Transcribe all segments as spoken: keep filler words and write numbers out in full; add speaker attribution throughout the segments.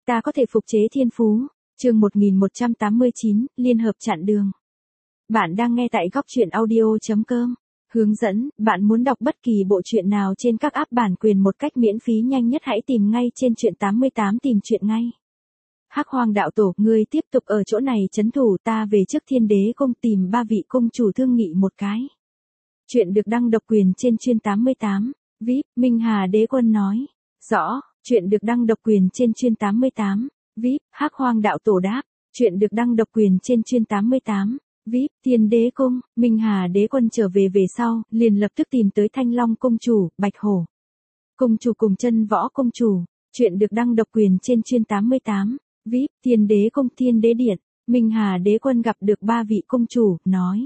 Speaker 1: Ta có thể phục chế thiên phú. Chương một nghìn một trăm tám mươi chín, liên hợp chặn đường. Bạn đang nghe tại góc truyện audio chấm com. Hướng dẫn, bạn muốn đọc bất kỳ bộ truyện nào trên các app bản quyền một cách miễn phí nhanh nhất hãy tìm ngay trên truyện tám mươi tám tìm truyện ngay. Hắc Hoang đạo tổ, ngươi tiếp tục ở chỗ này trấn thủ, ta về trước Thiên Đế cung tìm ba vị cung chủ thương nghị một cái. Chuyện được đăng độc quyền trên truyện tám mươi tám. vê i pê, Minh Hà Đế Quân nói. Rõ, chuyện được đăng độc quyền trên truyện tám mươi tám. vê i pê, Hắc Hoang đạo tổ đáp. Chuyện được đăng độc quyền trên truyện tám mươi tám. vê i pê, Thiên Đế cung, Minh Hà Đế Quân trở về về sau, liền lập tức tìm tới Thanh Long cung chủ, Bạch Hổ cung chủ cùng Chân Võ cung chủ. Chuyện được đăng độc quyền trên truyện tám mươi tám. vê i pê, Thiên Đế cung, Thiên Đế điện, Minh Hà Đế Quân gặp được ba vị cung chủ, nói.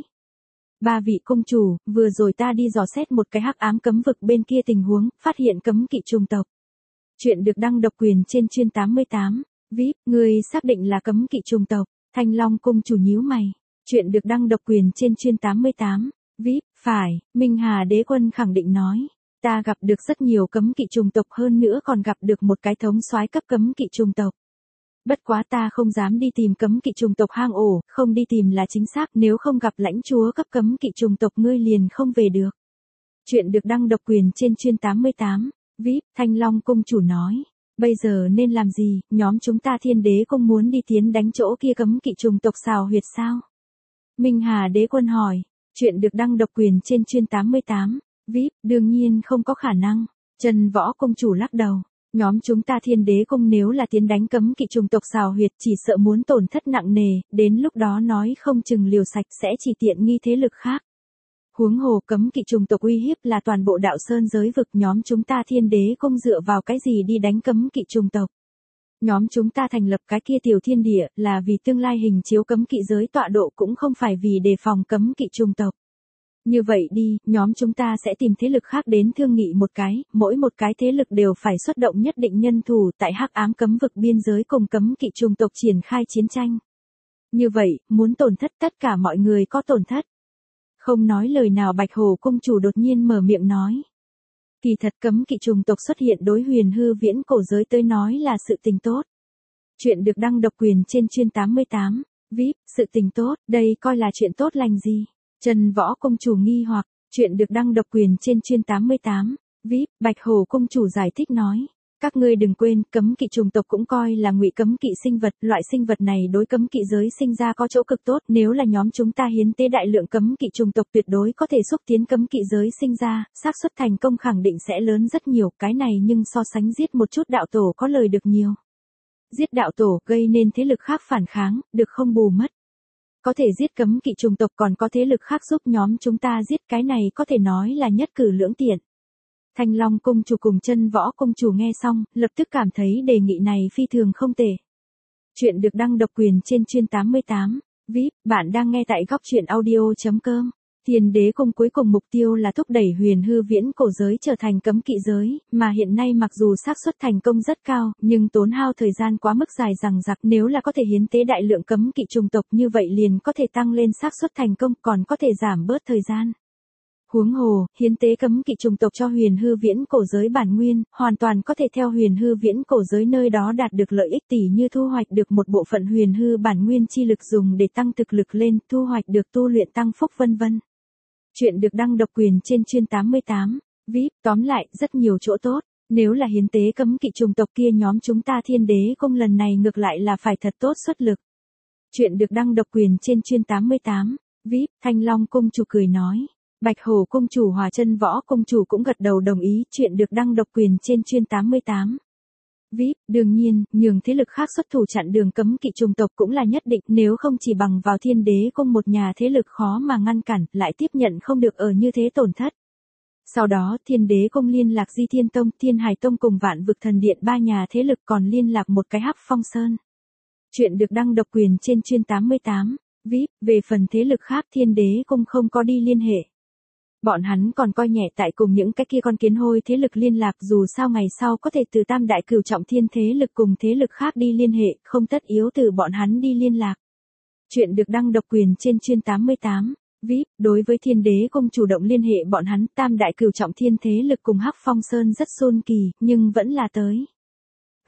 Speaker 1: Ba vị cung chủ, vừa rồi ta đi dò xét một cái hắc ám cấm vực bên kia tình huống, phát hiện cấm kỵ trùng tộc. Chuyện được đăng độc quyền trên truyện tám mươi tám. vê i pê, người xác định là cấm kỵ trùng tộc. Thanh Long cung chủ nhíu mày. Chuyện được đăng độc quyền trên truyện tám mươi tám. vê i pê, phải, Minh Hà Đế Quân khẳng định nói. Ta gặp được rất nhiều cấm kỵ trùng tộc, hơn nữa còn gặp được một cái thống soái cấp cấm kỵ trùng tộc. Bất quá ta không dám đi tìm cấm kỵ trùng tộc hang ổ, không đi tìm là chính xác, nếu không gặp lãnh chúa cấp cấm kỵ trùng tộc ngươi liền không về được. Chuyện được đăng độc quyền trên truyện tám mươi tám. vê i pê, Thanh Long cung chủ nói. Bây giờ nên làm gì, nhóm chúng ta Thiên Đế cung muốn đi tiến đánh chỗ kia cấm kỵ trùng tộc xào huyệt sao? Minh Hà Đế Quân hỏi. Chuyện được đăng độc quyền trên truyện tám mươi tám. vê i pê, đương nhiên không có khả năng. Chân Võ cung chủ lắc đầu. Nhóm chúng ta Thiên Đế cung nếu là tiến đánh cấm kỵ trùng tộc xào huyệt chỉ sợ muốn tổn thất nặng nề, đến lúc đó nói không chừng liều sạch sẽ chỉ tiện nghi thế lực khác. Huống hồ cấm kỵ trùng tộc uy hiếp là toàn bộ đạo sơn giới vực, nhóm chúng ta Thiên Đế cung dựa vào cái gì đi đánh cấm kỵ trùng tộc. Nhóm chúng ta thành lập cái kia tiểu thiên địa là vì tương lai hình chiếu cấm kỵ giới tọa độ, cũng không phải vì đề phòng cấm kỵ trùng tộc. Như vậy đi, nhóm chúng ta sẽ tìm thế lực khác đến thương nghị một cái, mỗi một cái thế lực đều phải xuất động nhất định nhân thủ tại hắc ám cấm vực biên giới cùng cấm kỵ trùng tộc triển khai chiến tranh. Như vậy, muốn tổn thất tất cả mọi người có tổn thất. Không nói lời nào Bạch Hổ cung chủ đột nhiên mở miệng nói. Kỳ thật cấm kỵ trùng tộc xuất hiện đối huyền hư viễn cổ giới tới nói là sự tình tốt. Chuyện được đăng độc quyền trên truyện tám mươi tám. vê i pê, sự tình tốt, đây coi là chuyện tốt lành gì? Chân Võ cung chủ nghi hoặc. Chuyện được đăng độc quyền trên truyện tám mươi tám. vê i pê, Bạch Hổ cung chủ giải thích nói. Các ngươi đừng quên, cấm kỵ trùng tộc cũng coi là ngụy cấm kỵ sinh vật, loại sinh vật này đối cấm kỵ giới sinh ra có chỗ cực tốt, nếu là nhóm chúng ta hiến tế đại lượng cấm kỵ trùng tộc tuyệt đối có thể xúc tiến cấm kỵ giới sinh ra, xác suất thành công khẳng định sẽ lớn rất nhiều, cái này nhưng so sánh giết một chút đạo tổ có lời được nhiều. Giết đạo tổ gây nên thế lực khác phản kháng, được không bù mất. Có thể giết cấm kỵ trùng tộc còn có thế lực khác giúp nhóm chúng ta giết, cái này có thể nói là nhất cử lưỡng tiện. Thanh Long cung chủ cùng Chân Võ cung chủ nghe xong, lập tức cảm thấy đề nghị này phi thường không tệ. Chuyện được đăng độc quyền trên truyện tám mươi tám. vê i pê, bạn đang nghe tại góc truyện audio chấm com. Thiên Đế cung cuối cùng mục tiêu là thúc đẩy huyền hư viễn cổ giới trở thành cấm kỵ giới, mà hiện nay mặc dù xác suất thành công rất cao, nhưng tốn hao thời gian quá mức dài dằng dặc, nếu là có thể hiến tế đại lượng cấm kỵ trùng tộc như vậy liền có thể tăng lên xác suất thành công, còn có thể giảm bớt thời gian. Huống hồ, hiến tế cấm kỵ trùng tộc cho huyền hư viễn cổ giới bản nguyên, hoàn toàn có thể theo huyền hư viễn cổ giới nơi đó đạt được lợi ích tỷ như thu hoạch được một bộ phận huyền hư bản nguyên chi lực dùng để tăng thực lực lên, thu hoạch được tu luyện tăng phúc vân vân. Chuyện được đăng độc quyền trên truyện tám mươi tám. vê i pê, tóm lại, rất nhiều chỗ tốt. Nếu là hiến tế cấm kỵ trùng tộc kia nhóm chúng ta Thiên Đế cung lần này ngược lại là phải thật tốt xuất lực. Chuyện được đăng độc quyền trên truyện tám mươi tám. vê i pê, Thanh Long cung chủ cười nói. Bạch Hổ cung chủ hòa Chân Võ cung chủ cũng gật đầu đồng ý. Chuyện được đăng độc quyền trên truyện tám mươi tám. vê i pê, đương nhiên, nhường thế lực khác xuất thủ chặn đường cấm kỵ trùng tộc cũng là nhất định, nếu không chỉ bằng vào Thiên Đế cung một nhà thế lực khó mà ngăn cản, lại tiếp nhận không được ở như thế tổn thất. Sau đó, Thiên Đế cung liên lạc Di Thiên Tông, Thiên Hải Tông cùng Vạn Vực Thần Điện ba nhà thế lực, còn liên lạc một cái Hắc Phong Sơn. Chuyện được đăng độc quyền trên truyện tám mươi tám. vê i pê, về phần thế lực khác Thiên Đế cung không có đi liên hệ. Bọn hắn còn coi nhẹ tại cùng những cái kia con kiến hôi thế lực liên lạc, dù sao ngày sau có thể từ tam đại cửu trọng thiên thế lực cùng thế lực khác đi liên hệ, không tất yếu từ bọn hắn đi liên lạc. Chuyện được đăng độc quyền trên truyện tám mươi tám. vê i pê, đối với Thiên Đế cung chủ động liên hệ bọn hắn, tam đại cửu trọng thiên thế lực cùng Hắc Phong Sơn rất xôn kỳ, nhưng vẫn là tới.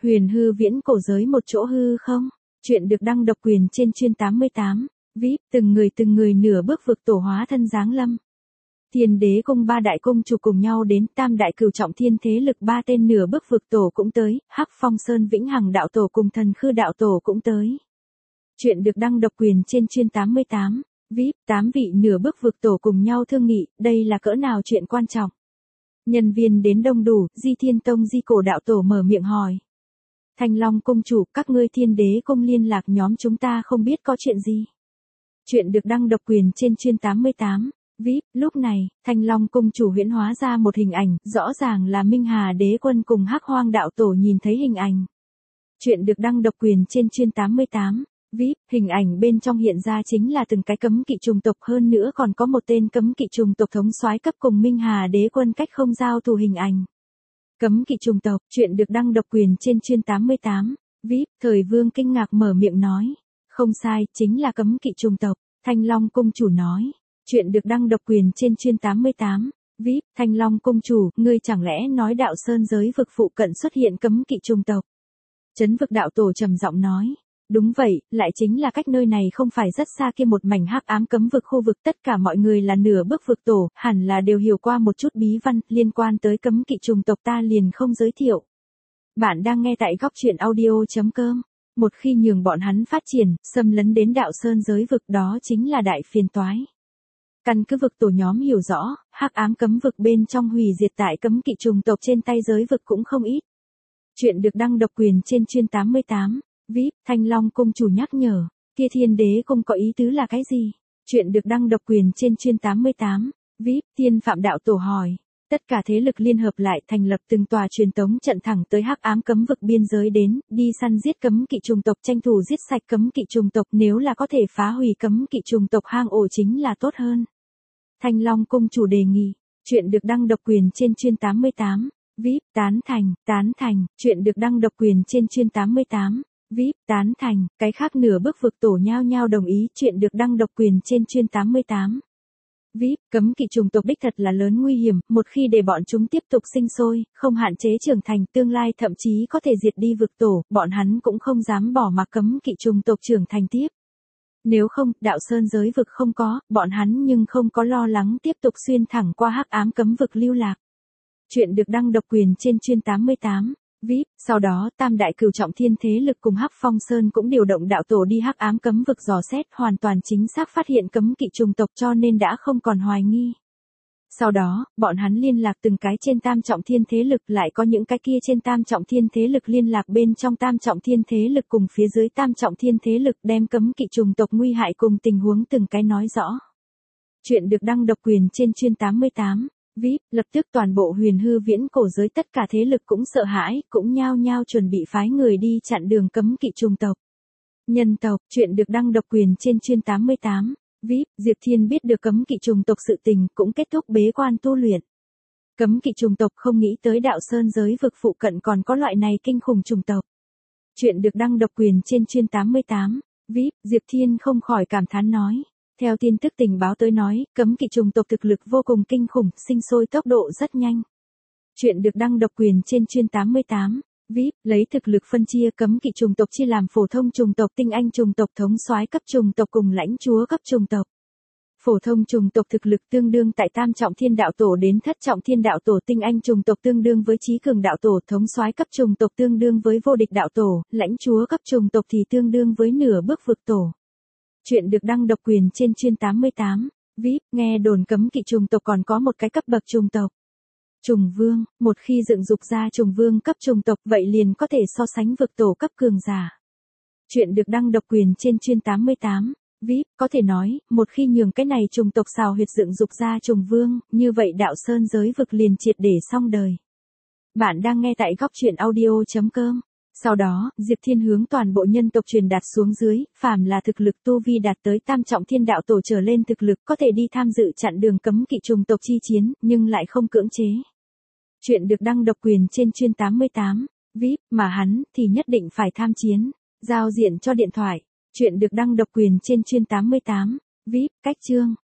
Speaker 1: Huyền hư viễn cổ giới một chỗ hư không? Chuyện được đăng độc quyền trên chuyên tám mươi tám. vê i pê, từng người từng người nửa bước vực tổ hóa thân giáng lâm. Thiên đế cung ba đại cung chủ cùng nhau đến, tam đại cửu trọng thiên thế lực ba tên nửa bước vực tổ cũng tới, Hắc Phong Sơn Vĩnh Hằng đạo tổ cùng Thần Khư đạo tổ cũng tới. Chuyện được đăng độc quyền trên chuyên tám mươi tám. vê i pê, tám vị nửa bước vực tổ cùng nhau thương nghị, đây là cỡ nào chuyện quan trọng. Nhân viên đến đông đủ, Di Thiên Tông Di Cổ đạo tổ mở miệng hỏi. Thanh Long cung chủ, các ngươi Thiên đế cung liên lạc nhóm chúng ta không biết có chuyện gì. Chuyện được đăng độc quyền trên chuyên tám mươi tám. vê i pê, lúc này, Thanh Long cung chủ huyễn hóa ra một hình ảnh, rõ ràng là Minh Hà đế quân cùng Hắc Hoang đạo tổ nhìn thấy hình ảnh. Chuyện được đăng độc quyền trên chuyên tám mươi tám. vê i pê, hình ảnh bên trong hiện ra chính là từng cái cấm kỵ trùng tộc, hơn nữa còn có một tên cấm kỵ trùng tộc thống soái cấp cùng Minh Hà đế quân cách không giao thủ hình ảnh. Cấm kỵ trùng tộc, chuyện được đăng độc quyền trên chuyên tám mươi tám. vê i pê, Thời Vương kinh ngạc mở miệng nói. Không sai, chính là cấm kỵ trùng tộc, Thanh Long cung chủ nói. Chuyện được đăng độc quyền trên chuyên tám mươi tám. vê i pê, Thanh Long cung chủ, ngươi chẳng lẽ nói đạo sơn giới vực phụ cận xuất hiện cấm kỵ trùng tộc? Chấn vực đạo tổ trầm giọng nói. Đúng vậy, lại chính là cách nơi này không phải rất xa kia một mảnh hắc ám cấm vực khu vực, tất cả mọi người là nửa bước vực tổ, hẳn là đều hiểu qua một chút bí văn liên quan tới cấm kỵ trùng tộc, ta liền không giới thiệu. Bạn đang nghe tại góc truyện audio.com. Một khi nhường bọn hắn phát triển, xâm lấn đến đạo sơn giới vực, đó chính là đại phiền toái. Căn cứ vực tổ nhóm hiểu rõ, hắc ám cấm vực bên trong hủy diệt tại cấm kỵ trùng tộc trên tay giới vực cũng không ít. Chuyện được đăng độc quyền trên chuyên tám mươi tám. vê i pê, Thanh Long cung chủ nhắc nhở, kia Thiên đế cung có ý tứ là cái gì? Chuyện được đăng độc quyền trên chuyên tám mươi tám. vê i pê, Thiên Phạm đạo tổ hỏi. Tất cả thế lực liên hợp lại thành lập từng tòa truyền tống trận thẳng tới hắc ám cấm vực biên giới đến, đi săn giết cấm kỵ trùng tộc, tranh thủ giết sạch cấm kỵ trùng tộc, nếu là có thể phá hủy cấm kỵ trùng tộc hang ổ chính là tốt hơn. Thanh Long cung chủ đề nghị. Chuyện được đăng độc quyền trên chuyên tám mươi tám. vê i pê, tán thành, tán thành, chuyện được đăng độc quyền trên chuyên tám mươi tám. vê i pê, tán thành, cái khác nửa bước vực tổ nhao nhao đồng ý, chuyện được đăng độc quyền trên chuyên tám mươi tám. vê i pê, cấm kỵ trùng tộc đích thật là lớn nguy hiểm, một khi để bọn chúng tiếp tục sinh sôi, không hạn chế trưởng thành, tương lai thậm chí có thể diệt đi vực tổ, bọn hắn cũng không dám bỏ mặc cấm kỵ trùng tộc trưởng thành tiếp. Nếu không, đạo sơn giới vực không có, bọn hắn nhưng không có lo lắng tiếp tục xuyên thẳng qua hắc ám cấm vực lưu lạc. Chuyện được đăng độc quyền trên chuyên tám mươi tám. vê i pê, sau đó tam đại cửu trọng thiên thế lực cùng Hắc Phong Sơn cũng điều động đạo tổ đi hắc ám cấm vực dò xét, hoàn toàn chính xác phát hiện cấm kỵ trùng tộc, cho nên đã không còn hoài nghi. Sau đó, bọn hắn liên lạc từng cái trên tam trọng thiên thế lực, lại có những cái kia trên tam trọng thiên thế lực liên lạc bên trong tam trọng thiên thế lực cùng phía dưới tam trọng thiên thế lực, đem cấm kỵ trùng tộc nguy hại cùng tình huống từng cái nói rõ. Chuyện được đăng độc quyền trên chuyên tám mươi tám. vê i pê, lập tức toàn bộ huyền hư viễn cổ giới tất cả thế lực cũng sợ hãi, cũng nhao nhao chuẩn bị phái người đi chặn đường cấm kỵ trùng tộc. Nhân tộc, chuyện được đăng độc quyền trên chuyên tám mươi tám. vê i pê, Diệp Thiên biết được cấm kỵ trùng tộc sự tình, cũng kết thúc bế quan tu luyện. Cấm kỵ trùng tộc không nghĩ tới đạo sơn giới vực phụ cận còn có loại này kinh khủng trùng tộc. Chuyện được đăng độc quyền trên chuyên tám mươi tám. vê i pê, Diệp Thiên không khỏi cảm thán nói. Theo tin tức tình báo tới nói, cấm kỵ trùng tộc thực lực vô cùng kinh khủng, sinh sôi tốc độ rất nhanh. Chuyện được đăng độc quyền trên chuyên tám mươi tám. vê i pê, lấy thực lực phân chia cấm kỵ trùng tộc chia làm phổ thông trùng tộc, tinh anh trùng tộc, thống soái cấp trùng tộc cùng lãnh chúa cấp trùng tộc. Phổ thông trùng tộc thực lực tương đương tại tam trọng thiên đạo tổ đến thất trọng thiên đạo tổ, tinh anh trùng tộc tương đương với trí cường đạo tổ, thống soái cấp trùng tộc tương đương với vô địch đạo tổ, lãnh chúa cấp trùng tộc thì tương đương với nửa bước vực tổ. Chuyện được đăng độc quyền trên chuyên tám mươi tám. vê i pê, nghe đồn cấm kỵ trùng tộc còn có một cái cấp bậc trùng tộc. Trùng vương, một khi dựng dục ra trùng vương cấp trùng tộc, vậy liền có thể so sánh vực tổ cấp cường giả. Chuyện được đăng độc quyền trên chuyên tám mươi tám. vê i pê, có thể nói, một khi nhường cái này trùng tộc xào huyệt dựng dục ra trùng vương, như vậy đạo sơn giới vực liền triệt để xong đời. Bạn đang nghe tại góc truyện audio.com. Sau đó, Diệp Thiên hướng toàn bộ nhân tộc truyền đạt xuống dưới, phàm là thực lực tu vi đạt tới tam trọng thiên đạo tổ trở lên thực lực có thể đi tham dự chặn đường cấm kỵ trùng tộc chi chiến, nhưng lại không cưỡng chế. Chuyện được đăng độc quyền trên chuyên tám mươi tám. vê i pê, mà hắn thì nhất định phải tham chiến. Giao diện cho điện thoại. Chuyện được đăng độc quyền trên chuyên tám mươi tám. vê i pê, cách chương.